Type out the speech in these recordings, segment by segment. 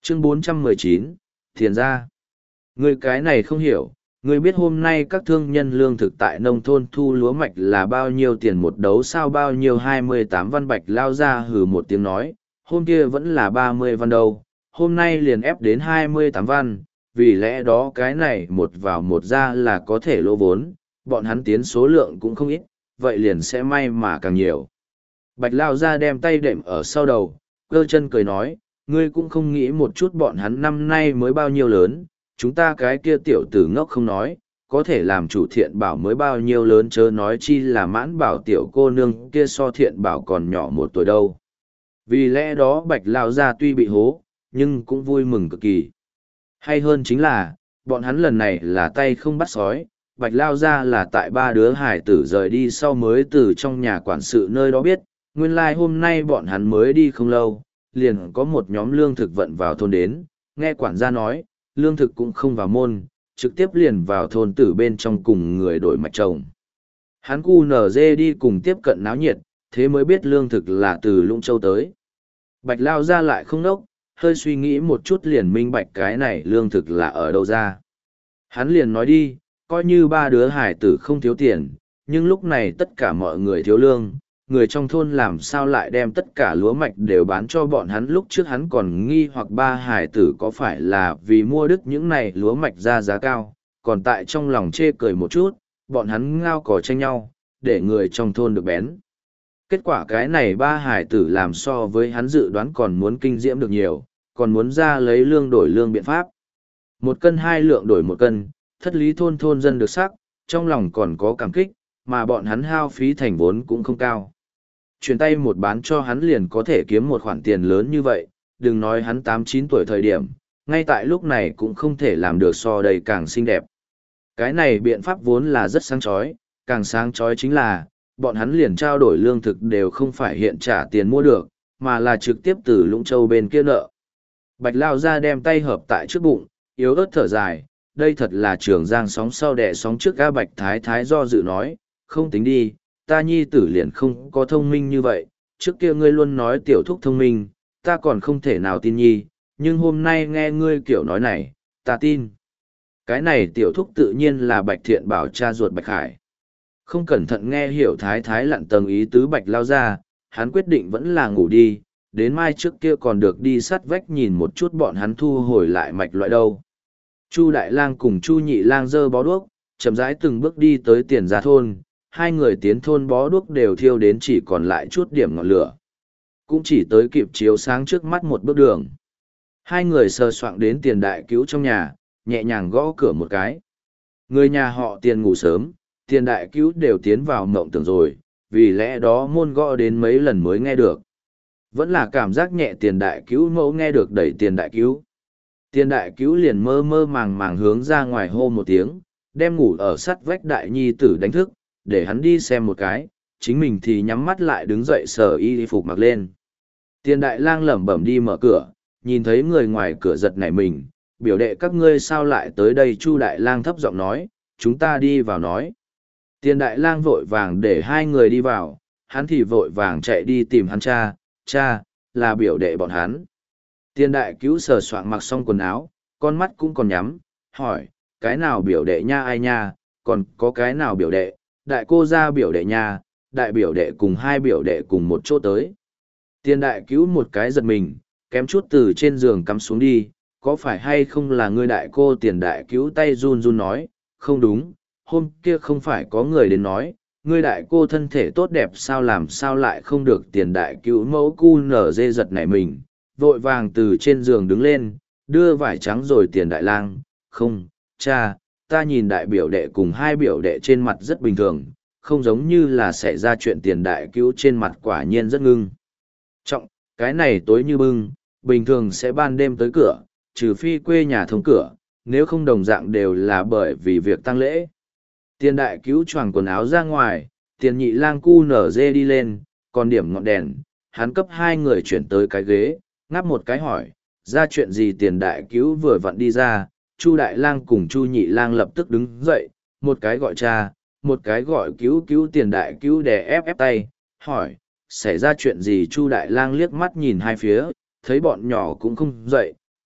Chương 419, Thiền gia. Ngươi cái này không hiểu, ngươi biết hôm nay các thương nhân lương thực tại nông thôn thu lúa mạch là bao nhiêu tiền một đấu sao bao nhiêu 28 văn Bạch lao ra hừ một tiếng nói, hôm kia vẫn là 30 văn đâu, hôm nay liền ép đến 28 văn, vì lẽ đó cái này một vào một ra là có thể lỗ vốn, bọn hắn tiến số lượng cũng không ít, vậy liền sẽ may mà càng nhiều. Bạch lao ra đem tay đệm ở sau đầu, cơ chân cười nói, ngươi cũng không nghĩ một chút bọn hắn năm nay mới bao nhiêu lớn, chúng ta cái kia tiểu tử ngốc không nói, có thể làm chủ thiện bảo mới bao nhiêu lớn chớ nói chi là mãn bảo tiểu cô nương kia so thiện bảo còn nhỏ 1 tuổi đâu. Vì lẽ đó Bạch lao ra tuy bị hố, nhưng cũng vui mừng cực kỳ. Hay hơn chính là, bọn hắn lần này là tay không bắt sói, Bạch lao ra là tại 3 đứa hải tử rời đi sau mới từ trong nhà quản sự nơi đó biết, nguyên lai hôm nay bọn hắn mới đi không lâu, liền có một nhóm lương thực vận vào thôn đến, nghe quản gia nói, lương thực cũng không vào môn, trực tiếp liền vào thôn tử bên trong cùng người đổi mạch trồng. Hắn cu nở dê đi cùng tiếp cận náo nhiệt, thế mới biết lương thực là từ Lũng Châu tới. Bạch lao ra lại không nốc, hơi suy nghĩ một chút liền minh bạch cái này lương thực là ở đâu ra. Hắn liền nói đi, coi như 3 đứa hải tử không thiếu tiền, nhưng lúc này tất cả mọi người thiếu lương, người trong thôn làm sao lại đem tất cả lúa mạch đều bán cho bọn hắn. Lúc trước hắn còn nghi hoặc 3 hải tử có phải là vì mua đứt những này lúa mạch ra giá cao, còn tại trong lòng chê cười một chút, bọn hắn ngao cò tranh nhau, để người trong thôn được bén. Kết quả cái này 3 hải tử làm so với hắn dự đoán còn muốn kinh diễm được nhiều, còn muốn ra lấy lương đổi lương biện pháp. 1 cân 2 lượng đổi 1 cân, thất lý thôn thôn dân được sắc, trong lòng còn có cảm kích, mà bọn hắn hao phí thành vốn cũng không cao. Chuyển tay một bán cho hắn liền có thể kiếm một khoản tiền lớn như vậy, đừng nói hắn 8-9 tuổi thời điểm, ngay tại lúc này cũng không thể làm được so đầy càng xinh đẹp. Cái này biện pháp vốn là rất sáng chói, càng sáng chói chính là, bọn hắn liền trao đổi lương thực đều không phải hiện trả tiền mua được, mà là trực tiếp từ Lũng Châu bên kia nợ. Bạch lao ra đem tay hợp tại trước bụng, yếu ớt thở dài, đây thật là trường giang sóng sau đẻ sóng trước. Ga Bạch thái thái do dự nói, không tính đi, ta nhi tử liền không có thông minh như vậy, trước kia ngươi luôn nói tiểu thúc thông minh, ta còn không thể nào tin nhi, nhưng hôm nay nghe ngươi kiểu nói này, ta tin. Cái này tiểu thúc tự nhiên là Bạch Thiện Bảo cha ruột Bạch Khải. Không cẩn thận nghe hiểu thái thái lặn tầng ý tứ Bạch lao ra, hắn quyết định vẫn là ngủ đi, đến mai trước kia còn được đi sát vách nhìn một chút bọn hắn thu hồi lại mạch loại đâu. Chu Đại Lang cùng Chu Nhị Lang giơ bó đuốc, chậm rãi từng bước đi tới Tiền Gia thôn, 2 người tiến thôn bó đuốc đều thiêu đến chỉ còn lại chút điểm ngọn lửa. Cũng chỉ tới kịp chiếu sáng trước mắt một bước đường. 2 người sờ soạng đến Tiền Đại Cứu trong nhà, nhẹ nhàng gõ cửa một cái. Người nhà họ Tiền ngủ sớm, Tiền Đại Cứu đều tiến vào mộng tưởng rồi, vì lẽ đó môn gõ đến mấy lần mới nghe được. Vẫn là cảm giác nhẹ Tiền Đại Cứu mẫu nghe được đẩy Tiền Đại Cứu. Tiền Đại Cứu liền mơ mơ màng màng hướng ra ngoài hô một tiếng, đem ngủ ở sắt vách đại nhi tử đánh thức, để hắn đi xem một cái, chính mình thì nhắm mắt lại đứng dậy sờ y phục mặc lên. Tiền Đại Lang lẩm bẩm đi mở cửa, nhìn thấy người ngoài cửa giật nảy mình, biểu đệ các ngươi sao lại tới đây. Chu Đại Lang thấp giọng nói, chúng ta đi vào nói. Tiền Đại Lang vội vàng để 2 người đi vào, hắn thì vội vàng chạy đi tìm hắn cha, là biểu đệ bọn hắn. Tiền Đại Cứu sờ soạng mặc xong quần áo, con mắt cũng còn nhắm, hỏi, cái nào biểu đệ nha ai nha, còn có cái nào biểu đệ, đại cô ra biểu đệ nha, đại biểu đệ cùng 2 biểu đệ cùng một chỗ tới. Tiền Đại Cứu một cái giật mình, kém chút từ trên giường cắm xuống đi, có phải hay không là ngươi đại cô? Tiền Đại Cứu tay run run nói, không đúng, hôm kia không phải có người đến nói, ngươi đại cô thân thể tốt đẹp sao làm sao lại không được. Tiền Đại Cứu mẫu cu nở dê giật nảy mình, vội vàng từ trên giường đứng lên, đưa vải trắng rồi. Tiền Đại Lang, không, cha, ta nhìn đại biểu đệ cùng 2 biểu đệ trên mặt rất bình thường, không giống như là xảy ra chuyện. Tiền Đại Cứu trên mặt quả nhiên rất ngưng trọng, cái này tối như bưng, bình thường sẽ ban đêm tới cửa, trừ phi quê nhà thông cửa, nếu không đồng dạng đều là bởi vì việc tang lễ. Tiền Đại Cứu choàng quần áo ra ngoài, Tiền Nhị Lang cu nở dê đi lên, còn điểm ngọn đèn, hắn cấp 2 người chuyển tới cái ghế, ngáp một cái hỏi, ra chuyện gì? Tiền Đại Cứu vừa vặn đi ra, Chu Đại Lang cùng Chu Nhị Lang lập tức đứng dậy, một cái gọi cha, một cái gọi Cứu Cứu. Tiền Đại Cứu đè ép tay, hỏi, xảy ra chuyện gì? Chu Đại Lang liếc mắt nhìn 2 phía, thấy bọn nhỏ cũng không dậy,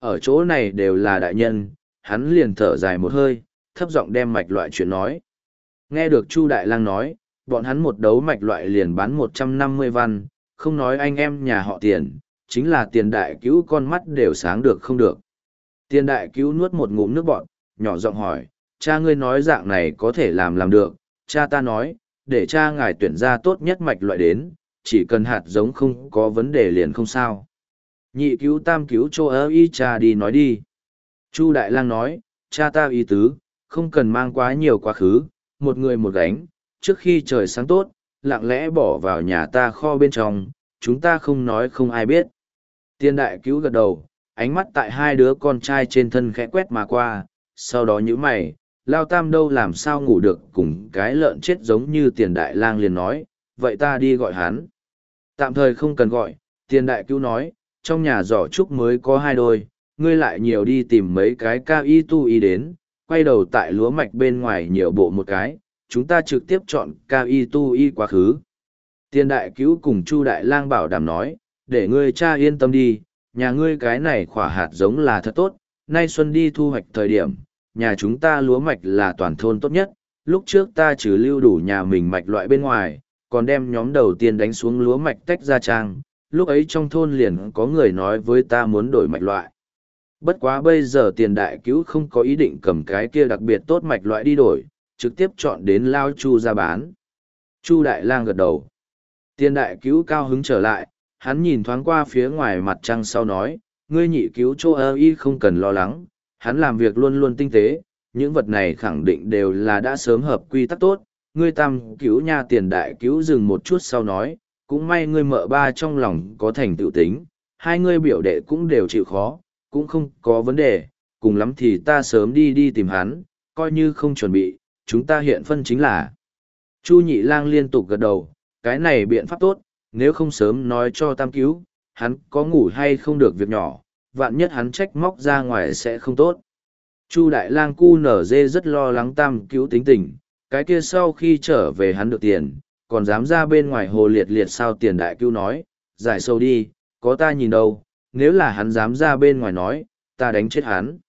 ở chỗ này đều là đại nhân, hắn liền thở dài một hơi, thấp giọng đem mạch loại chuyện nói. Nghe được Chu Đại Lang nói, bọn hắn một đấu mạch loại liền bán 150 văn, không nói anh em nhà họ Tiền, chính là Tiền đại cứu con mắt đều sáng được không được. Tiền đại cứu nuốt một ngụm nước bọt, nhỏ giọng hỏi, cha ngươi nói dạng này có thể làm được, cha ta nói, để cha ngài tuyển ra tốt nhất mạch loại đến, chỉ cần hạt giống không có vấn đề liền không sao. Nhị cứu tam cứu cho ơ y cha đi nói đi. Chu Đại Lang nói, cha ta ý tứ, không cần mang quá nhiều quá khứ, một người một gánh, trước khi trời sáng tốt, lặng lẽ bỏ vào nhà ta kho bên trong, chúng ta không nói không ai biết. Tiền đại cứu gật đầu, ánh mắt tại hai đứa con trai trên thân khẽ quét mà qua, sau đó nhíu mày, Lao Tam đâu làm sao ngủ được cùng cái lợn chết giống như Tiền Đại Lang liền nói, vậy ta đi gọi hắn. Tạm thời không cần gọi, Tiền đại cứu nói, trong nhà giỏ trúc mới có 2 đôi, ngươi lại nhiều đi tìm mấy cái ca y tu y đến, quay đầu tại lúa mạch bên ngoài nhiều bộ một cái, chúng ta trực tiếp chọn ca y tu y quá khứ. Tiền đại cứu cùng Chu Đại Lang bảo đảm nói, để ngươi cha yên tâm đi, nhà ngươi cái này khỏa hạt giống là thật tốt, nay xuân đi thu hoạch thời điểm, nhà chúng ta lúa mạch là toàn thôn tốt nhất, lúc trước ta trừ lưu đủ nhà mình mạch loại bên ngoài, còn đem nhóm đầu tiên đánh xuống lúa mạch tách ra trang, lúc ấy trong thôn liền có người nói với ta muốn đổi mạch loại. Bất quá bây giờ Tiền đại cứu không có ý định cầm cái kia đặc biệt tốt mạch loại đi đổi, trực tiếp chọn đến Lao Chu ra bán. Chu Đại Lang gật đầu. Tiền đại cứu cao hứng trở lại, hắn nhìn thoáng qua phía ngoài mặt trăng sau nói, ngươi nhị cứu chỗ ơ y không cần lo lắng, hắn làm việc luôn luôn tinh tế, những vật này khẳng định đều là đã sớm hợp quy tắc tốt, ngươi tam cứu nha. Tiền đại cứu dừng một chút sau nói, cũng may ngươi mợ ba trong lòng có thành tựu tính, hai ngươi biểu đệ cũng đều chịu khó, cũng không có vấn đề, cùng lắm thì ta sớm đi tìm hắn, coi như không chuẩn bị, chúng ta hiện phân chính là. Chu Nhị Lang liên tục gật đầu, cái này biện pháp tốt, nếu không sớm nói cho tam cứu, hắn có ngủ hay không được việc nhỏ, vạn nhất hắn trách móc ra ngoài sẽ không tốt. Chu Đại Lang cu nở dê rất lo lắng tam cứu tính tình, cái kia sau khi trở về hắn được tiền, còn dám ra bên ngoài hồ liệt liệt sao. Tiền đại cứu nói, giải sâu đi, có ta nhìn đâu, nếu là hắn dám ra bên ngoài nói, ta đánh chết hắn.